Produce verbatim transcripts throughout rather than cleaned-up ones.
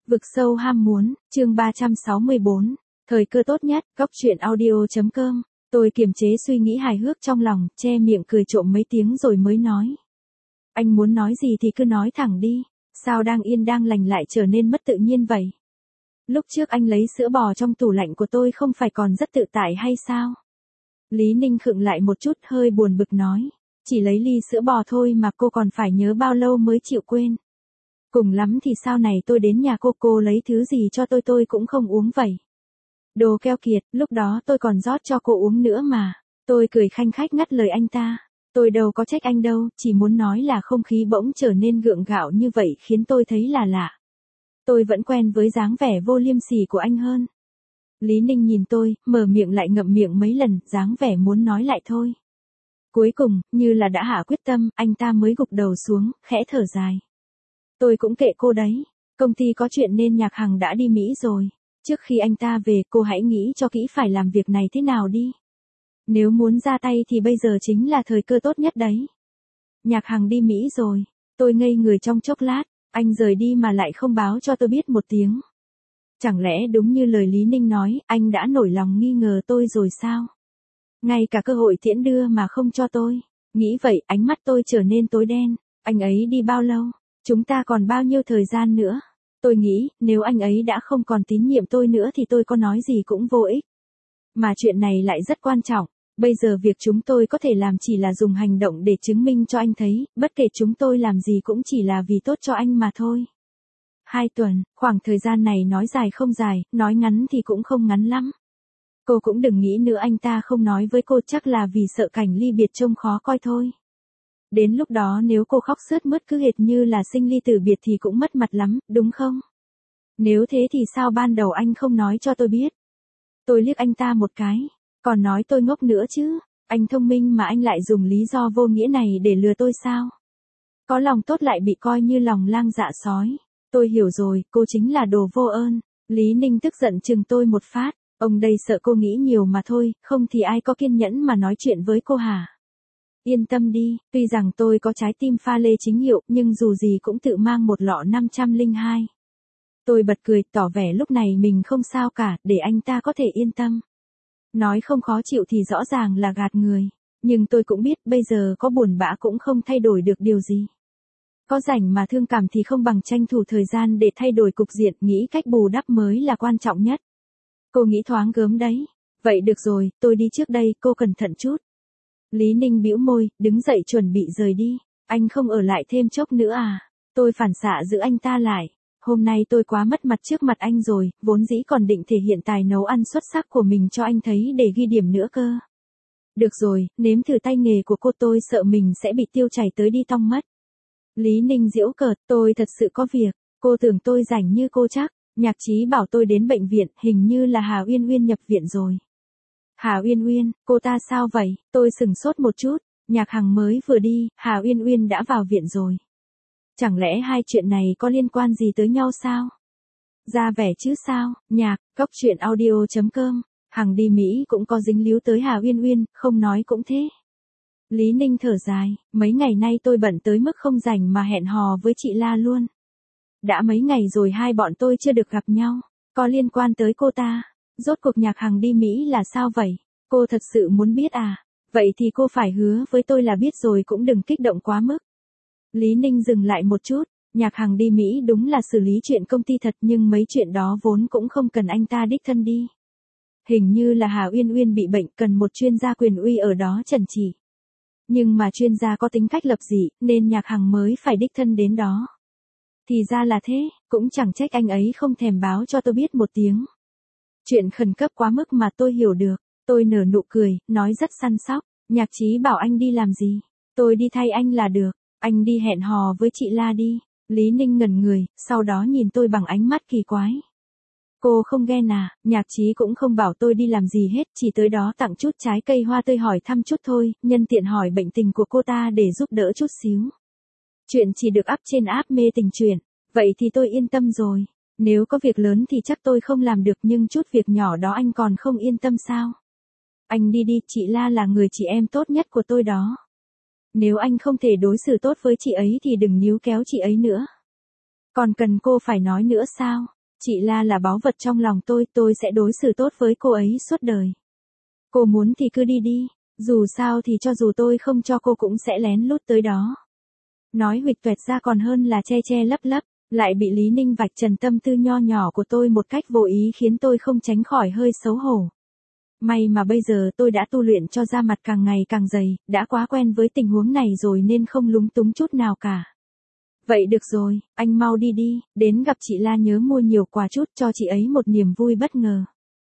Vực sâu ham muốn, chương ba trăm sáu mươi bốn, thời cơ tốt nhất, góc truyện audio.com, tôi kiềm chế suy nghĩ hài hước trong lòng, che miệng cười trộm mấy tiếng rồi mới nói. Anh muốn nói gì thì cứ nói thẳng đi, sao đang yên đang lành lại trở nên mất tự nhiên vậy? Lúc trước anh lấy sữa bò trong tủ lạnh của tôi không phải còn rất tự tại hay sao? Lý Ninh khựng lại một chút hơi buồn bực nói, chỉ lấy ly sữa bò thôi mà cô còn phải nhớ bao lâu mới chịu quên. Cùng lắm thì sau này tôi đến nhà cô cô lấy thứ gì cho tôi tôi cũng không uống vậy. Đồ keo kiệt, lúc đó tôi còn rót cho cô uống nữa mà. Tôi cười khanh khách ngắt lời anh ta. Tôi đâu có trách anh đâu, chỉ muốn nói là không khí bỗng trở nên gượng gạo như vậy khiến tôi thấy là lạ. Tôi vẫn quen với dáng vẻ vô liêm sỉ của anh hơn. Lý Ninh nhìn tôi, mở miệng lại ngậm miệng mấy lần, dáng vẻ muốn nói lại thôi. Cuối cùng, như là đã hạ quyết tâm, anh ta mới gục đầu xuống, khẽ thở dài. Tôi cũng kệ cô đấy, công ty có chuyện nên Nhạc Hằng đã đi Mỹ rồi. Trước khi anh ta về cô hãy nghĩ cho kỹ phải làm việc này thế nào đi. Nếu muốn ra tay thì bây giờ chính là thời cơ tốt nhất đấy. Nhạc Hằng đi Mỹ rồi, tôi ngây người trong chốc lát, anh rời đi mà lại không báo cho tôi biết một tiếng. Chẳng lẽ đúng như lời Lý Ninh nói, anh đã nổi lòng nghi ngờ tôi rồi sao? Ngay cả cơ hội tiễn đưa mà không cho tôi. Nghĩ vậy ánh mắt tôi trở nên tối đen, anh ấy đi bao lâu? Chúng ta còn bao nhiêu thời gian nữa? Tôi nghĩ, nếu anh ấy đã không còn tín nhiệm tôi nữa thì tôi có nói gì cũng vô ích. Mà chuyện này lại rất quan trọng, bây giờ việc chúng tôi có thể làm chỉ là dùng hành động để chứng minh cho anh thấy, bất kể chúng tôi làm gì cũng chỉ là vì tốt cho anh mà thôi. Hai tuần, khoảng thời gian này nói dài không dài, nói ngắn thì cũng không ngắn lắm. Cô cũng đừng nghĩ nữa anh ta không nói với cô chắc là vì sợ cảnh ly biệt trông khó coi thôi. Đến lúc đó nếu cô khóc sướt mướt cứ hệt như là sinh ly tử biệt thì cũng mất mặt lắm, đúng không? Nếu thế thì sao ban đầu anh không nói cho tôi biết? Tôi liếc anh ta một cái, còn nói tôi ngốc nữa chứ, anh thông minh mà anh lại dùng lý do vô nghĩa này để lừa tôi sao? Có lòng tốt lại bị coi như lòng lang dạ sói. Tôi hiểu rồi, cô chính là đồ vô ơn. Lý Ninh tức giận chừng tôi một phát, ông đây sợ cô nghĩ nhiều mà thôi, không thì ai có kiên nhẫn mà nói chuyện với cô hả? Yên tâm đi, tuy rằng tôi có trái tim pha lê chính hiệu, nhưng dù gì cũng tự mang một lọ năm trăm lẻ hai. Tôi bật cười, tỏ vẻ lúc này mình không sao cả, để anh ta có thể yên tâm. Nói không khó chịu thì rõ ràng là gạt người, nhưng tôi cũng biết bây giờ có buồn bã cũng không thay đổi được điều gì. Có rảnh mà thương cảm thì không bằng tranh thủ thời gian để thay đổi cục diện, nghĩ cách bù đắp mới là quan trọng nhất. Cô nghĩ thoáng gớm đấy. Vậy được rồi, tôi đi trước đây, cô cẩn thận chút. Lý Ninh bĩu môi, đứng dậy chuẩn bị rời đi. Anh không ở lại thêm chốc nữa à? Tôi phản xạ giữ anh ta lại. Hôm nay tôi quá mất mặt trước mặt anh rồi, vốn dĩ còn định thể hiện tài nấu ăn xuất sắc của mình cho anh thấy để ghi điểm nữa cơ. Được rồi, nếm thử tay nghề của cô, tôi sợ mình sẽ bị tiêu chảy tới đi tong mất. Lý Ninh giễu cợt, tôi thật sự có việc, cô tưởng tôi rảnh như cô chắc. Nhạc Chí bảo tôi đến bệnh viện, hình như là Hà Uyên Uyên nhập viện rồi. Hà Uyên Uyên, cô ta sao vậy? Tôi sửng sốt một chút, Nhạc Hằng mới vừa đi, Hà Uyên Uyên đã vào viện rồi. Chẳng lẽ hai chuyện này có liên quan gì tới nhau sao? Ra vẻ chứ sao, nhạc, góc truyện audio.com, Hằng đi Mỹ cũng có dính líu tới Hà Uyên Uyên, không nói cũng thế. Lý Ninh thở dài, mấy ngày nay tôi bận tới mức không rảnh mà hẹn hò với chị La luôn. Đã mấy ngày rồi hai bọn tôi chưa được gặp nhau, có liên quan tới cô ta. Rốt cuộc Nhạc Hằng đi Mỹ là sao vậy? Cô thật sự muốn biết à? Vậy thì cô phải hứa với tôi là biết rồi cũng đừng kích động quá mức. Lý Ninh dừng lại một chút, Nhạc Hằng đi Mỹ đúng là xử lý chuyện công ty thật nhưng mấy chuyện đó vốn cũng không cần anh ta đích thân đi. Hình như là Hà Uyên Uyên bị bệnh cần một chuyên gia quyền uy ở đó trần chỉ. Nhưng mà chuyên gia có tính cách lập dị nên Nhạc Hằng mới phải đích thân đến đó. Thì ra là thế, cũng chẳng trách anh ấy không thèm báo cho tôi biết một tiếng. Chuyện khẩn cấp quá mức mà tôi hiểu được. Tôi nở nụ cười, nói rất săn sóc. Nhạc Chí bảo anh đi làm gì? Tôi đi thay anh là được. Anh đi hẹn hò với chị La đi. Lý Ninh ngẩn người, sau đó nhìn tôi bằng ánh mắt kỳ quái. Cô không ghen à? Nhạc Chí cũng không bảo tôi đi làm gì hết, chỉ tới đó tặng chút trái cây hoa tươi hỏi thăm chút thôi, nhân tiện hỏi bệnh tình của cô ta để giúp đỡ chút xíu. Chuyện chỉ được up trên app mê tình truyện. Vậy thì tôi yên tâm rồi. Nếu có việc lớn thì chắc tôi không làm được nhưng chút việc nhỏ đó anh còn không yên tâm sao? Anh đi đi, chị La là người chị em tốt nhất của tôi đó. Nếu anh không thể đối xử tốt với chị ấy thì đừng níu kéo chị ấy nữa. Còn cần cô phải nói nữa sao? Chị La là báu vật trong lòng tôi, tôi sẽ đối xử tốt với cô ấy suốt đời. Cô muốn thì cứ đi đi, dù sao thì cho dù tôi không cho cô cũng sẽ lén lút tới đó. Nói huỵch toẹt ra còn hơn là che che lấp lấp, lại bị Lý Ninh vạch trần tâm tư nho nhỏ của tôi một cách vô ý khiến tôi không tránh khỏi hơi xấu hổ. May mà bây giờ tôi đã tu luyện cho da mặt càng ngày càng dày, đã quá quen với tình huống này rồi nên không lúng túng chút nào cả. Vậy được rồi, anh mau đi đi, đến gặp chị La nhớ mua nhiều quà chút cho chị ấy một niềm vui bất ngờ.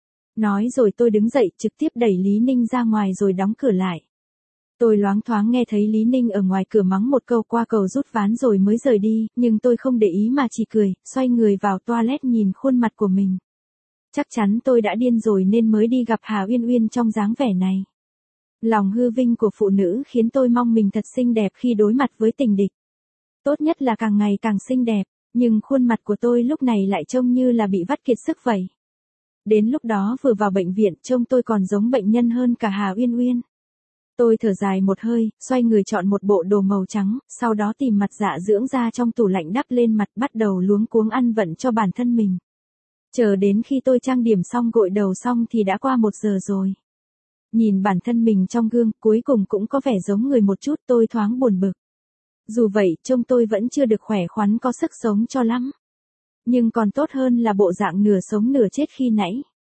Nói rồi tôi đứng dậy trực tiếp đẩy Lý Ninh ra ngoài rồi đóng cửa lại. Tôi loáng thoáng nghe thấy Lý Ninh ở ngoài cửa mắng một câu qua cầu rút ván rồi mới rời đi, nhưng tôi không để ý mà chỉ cười, xoay người vào toilet nhìn khuôn mặt của mình. Chắc chắn tôi đã điên rồi nên mới đi gặp Hà Uyên Uyên trong dáng vẻ này. Lòng hư vinh của phụ nữ khiến tôi mong mình thật xinh đẹp khi đối mặt với tình địch. Tốt nhất là càng ngày càng xinh đẹp, nhưng khuôn mặt của tôi lúc này lại trông như là bị vắt kiệt sức vậy. Đến lúc đó vừa vào bệnh viện trông tôi còn giống bệnh nhân hơn cả Hà Uyên Uyên. Tôi thở dài một hơi, xoay người chọn một bộ đồ màu trắng, sau đó tìm mặt dạ dưỡng da trong tủ lạnh đắp lên mặt bắt đầu luống cuống ăn vận cho bản thân mình. Chờ đến khi tôi trang điểm xong gội đầu xong thì đã qua một giờ rồi. Nhìn bản thân mình trong gương cuối cùng cũng có vẻ giống người một chút, tôi thoáng buồn bực. Dù vậy trông tôi vẫn chưa được khỏe khoắn có sức sống cho lắm. Nhưng còn tốt hơn là bộ dạng nửa sống nửa chết khi nãy.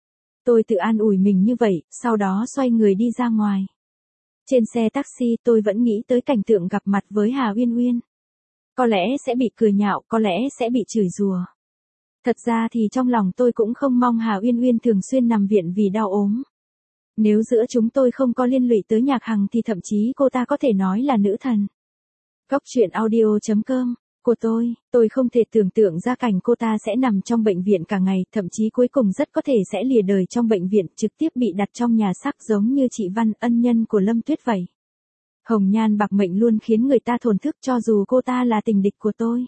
Tôi tự an ủi mình như vậy, sau đó xoay người đi ra ngoài. Trên xe taxi tôi vẫn nghĩ tới cảnh tượng gặp mặt với Hà Uyên Uyên. Có lẽ sẽ bị cười nhạo, có lẽ sẽ bị chửi rủa. Thật ra thì trong lòng tôi cũng không mong Hà Uyên Uyên thường xuyên nằm viện vì đau ốm. Nếu giữa chúng tôi không có liên lụy tới Nhạc Hằng thì thậm chí cô ta có thể nói là nữ thần. Góc truyện audio chấm com của tôi, tôi không thể tưởng tượng ra cảnh cô ta sẽ nằm trong bệnh viện cả ngày, thậm chí cuối cùng rất có thể sẽ lìa đời trong bệnh viện, trực tiếp bị đặt trong nhà xác giống như chị Văn, ân nhân của Lâm Tuyết vậy. Hồng nhan bạc mệnh luôn khiến người ta thổn thức cho dù cô ta là tình địch của tôi.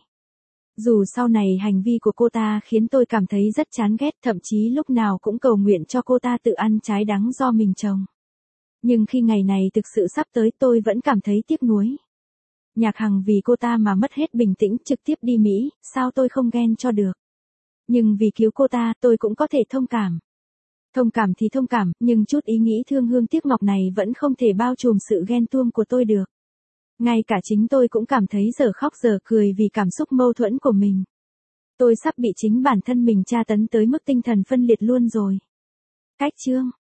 Dù sau này hành vi của cô ta khiến tôi cảm thấy rất chán ghét, thậm chí lúc nào cũng cầu nguyện cho cô ta tự ăn trái đắng do mình trồng. Nhưng khi ngày này thực sự sắp tới tôi vẫn cảm thấy tiếc nuối. Nhạc Hằng vì cô ta mà mất hết bình tĩnh trực tiếp đi Mỹ, sao tôi không ghen cho được. Nhưng vì cứu cô ta tôi cũng có thể thông cảm. Thông cảm thì thông cảm, nhưng chút ý nghĩ thương hương tiếc ngọc này vẫn không thể bao trùm sự ghen tuông của tôi được. Ngay cả chính tôi cũng cảm thấy giờ khóc giờ cười vì cảm xúc mâu thuẫn của mình. Tôi sắp bị chính bản thân mình tra tấn tới mức tinh thần phân liệt luôn rồi. Cách chương